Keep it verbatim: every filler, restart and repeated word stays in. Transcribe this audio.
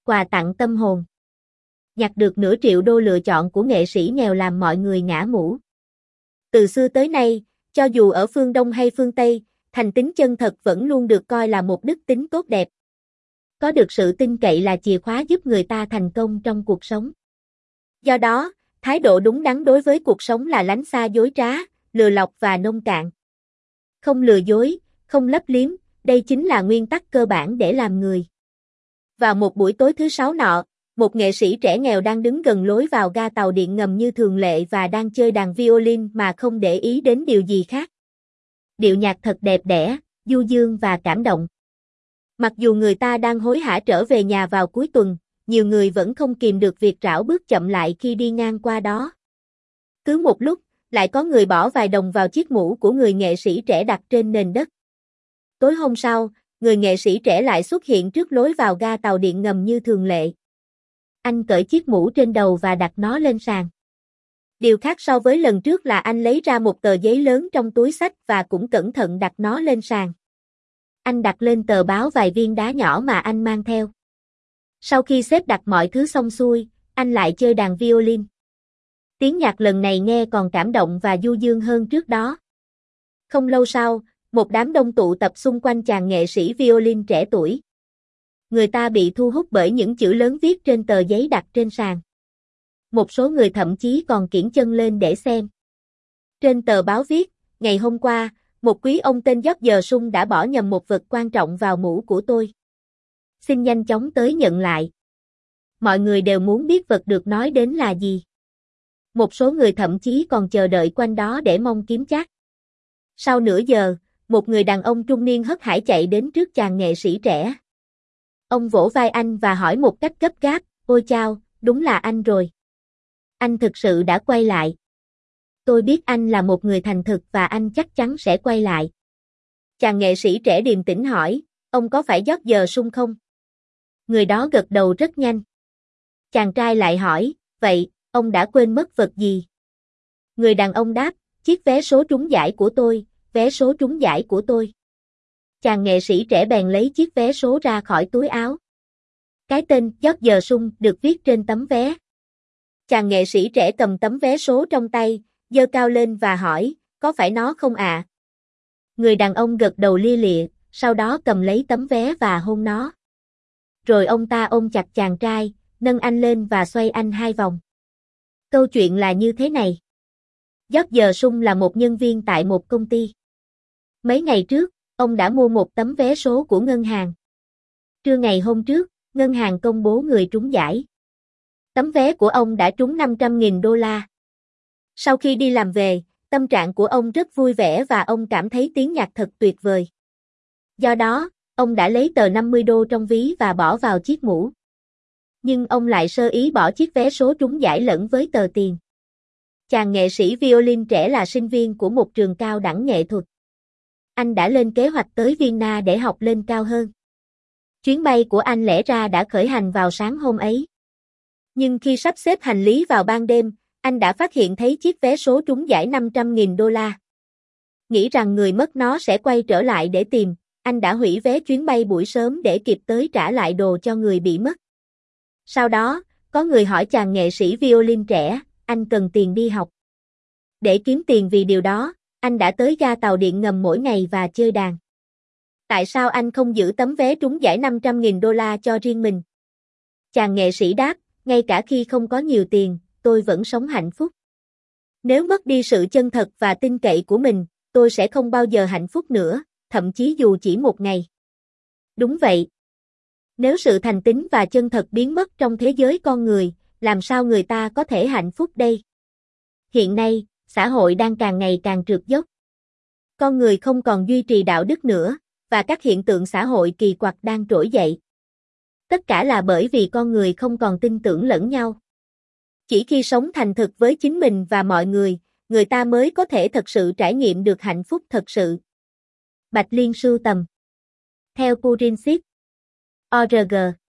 Quà tặng tâm hồn. Nhặt được nửa triệu đô lựa chọn của nghệ sĩ nghèo làm mọi người ngã mũ. Từ xưa tới nay, cho dù ở phương Đông hay phương Tây, thành tín chân thật vẫn luôn được coi là một đức tính tốt đẹp. Có được sự tin cậy là chìa khóa giúp người ta thành công trong cuộc sống. Do đó, thái độ đúng đắn đối với cuộc sống là lánh xa dối trá, lừa lọc và nông cạn. Không lừa dối, không lấp liếm, đây chính là nguyên tắc cơ bản để làm người. Vào một buổi tối thứ sáu nọ, một nghệ sĩ trẻ nghèo đang đứng gần lối vào ga tàu điện ngầm như thường lệ và đang chơi đàn violin mà không để ý đến điều gì khác. Điệu nhạc thật đẹp đẽ, du dương và cảm động. Mặc dù người ta đang hối hả trở về nhà vào cuối tuần, nhiều người vẫn không kìm được việc rảo bước chậm lại khi đi ngang qua đó. Cứ một lúc, lại có người bỏ vài đồng vào chiếc mũ của người nghệ sĩ trẻ đặt trên nền đất. Tối hôm sau, người nghệ sĩ trẻ lại xuất hiện trước lối vào ga tàu điện ngầm như thường lệ. Anh cởi chiếc mũ trên đầu và đặt nó lên sàn. Điều khác so với lần trước là anh lấy ra một tờ giấy lớn trong túi xách và cũng cẩn thận đặt nó lên sàn. Anh đặt lên tờ báo vài viên đá nhỏ mà anh mang theo. Sau khi xếp đặt mọi thứ xong xuôi, anh lại chơi đàn violin. Tiếng nhạc lần này nghe còn cảm động và du dương hơn trước đó. Không lâu sau, một đám đông tụ tập xung quanh chàng nghệ sĩ violin trẻ tuổi. Người ta bị thu hút bởi những chữ lớn viết trên tờ giấy đặt trên sàn. Một số người thậm chí còn kiễng chân lên để xem. Trên tờ báo viết, ngày hôm qua, một quý ông tên George Sung đã bỏ nhầm một vật quan trọng vào mũ của tôi. Xin nhanh chóng tới nhận lại. Mọi người đều muốn biết vật được nói đến là gì. Một số người thậm chí còn chờ đợi quanh đó để mong kiếm trác. Sau nửa giờ, một người đàn ông trung niên hớt hải chạy đến trước chàng nghệ sĩ trẻ. Ông vỗ vai anh và hỏi một cách gấp gáp, ôi chao, đúng là anh rồi. Anh thực sự đã quay lại. Tôi biết anh là một người thành thực và anh chắc chắn sẽ quay lại. Chàng nghệ sĩ trẻ điềm tĩnh hỏi, ông có phải George Sung không? Người đó gật đầu rất nhanh. Chàng trai lại hỏi, vậy, ông đã quên mất vật gì? Người đàn ông đáp, chiếc vé số trúng giải của tôi, vé số trúng giải của tôi. Chàng nghệ sĩ trẻ bèn lấy chiếc vé số ra khỏi túi áo. Cái tên George Sung được viết trên tấm vé. Chàng nghệ sĩ trẻ cầm tấm vé số trong tay, giơ cao lên và hỏi, có phải nó không ạ? À? Người đàn ông gật đầu lia lịa, sau đó cầm lấy tấm vé và hôn nó. Rồi ông ta ôm chặt chàng trai, nâng anh lên và xoay anh hai vòng. Câu chuyện là như thế này. George Sung là một nhân viên tại một công ty. Mấy ngày trước, ông đã mua một tấm vé số của ngân hàng. Trưa ngày hôm trước, ngân hàng công bố người trúng giải. Tấm vé của ông đã trúng năm trăm nghìn đô la. Sau khi đi làm về, tâm trạng của ông rất vui vẻ và ông cảm thấy tiếng nhạc thật tuyệt vời. Do đó, ông đã lấy tờ năm mươi đô trong ví và bỏ vào chiếc mũ. Nhưng ông lại sơ ý bỏ chiếc vé số trúng giải lẫn với tờ tiền. Chàng nghệ sĩ violin trẻ là sinh viên của một trường cao đẳng nghệ thuật. Anh đã lên kế hoạch tới Vienna để học lên cao hơn. Chuyến bay của anh lẽ ra đã khởi hành vào sáng hôm ấy. Nhưng khi sắp xếp hành lý vào ban đêm, anh đã phát hiện thấy chiếc vé số trúng giải năm trăm nghìn đô la. Nghĩ rằng người mất nó sẽ quay trở lại để tìm, anh đã hủy vé chuyến bay buổi sớm để kịp tới trả lại đồ cho người bị mất. Sau đó, có người hỏi chàng nghệ sĩ violin trẻ, anh cần tiền đi học. Để kiếm tiền vì điều đó, anh đã tới ga tàu điện ngầm mỗi ngày và chơi đàn. Tại sao anh không giữ tấm vé trúng giải năm trăm nghìn đô la cho riêng mình? Chàng nghệ sĩ đáp, ngay cả khi không có nhiều tiền, tôi vẫn sống hạnh phúc. Nếu mất đi sự chân thật và tin cậy của mình, tôi sẽ không bao giờ hạnh phúc nữa, thậm chí dù chỉ một ngày. Đúng vậy. Nếu sự thành tín và chân thật biến mất trong thế giới con người, làm sao người ta có thể hạnh phúc đây? Hiện nay, xã hội đang càng ngày càng trượt dốc. Con người không còn duy trì đạo đức nữa, và các hiện tượng xã hội kỳ quặc đang trỗi dậy. Tất cả là bởi vì con người không còn tin tưởng lẫn nhau. Chỉ khi sống thành thực với chính mình và mọi người, người ta mới có thể thật sự trải nghiệm được hạnh phúc thật sự. Bạch Liên sưu tầm. Theo Purinsit. o rờ giê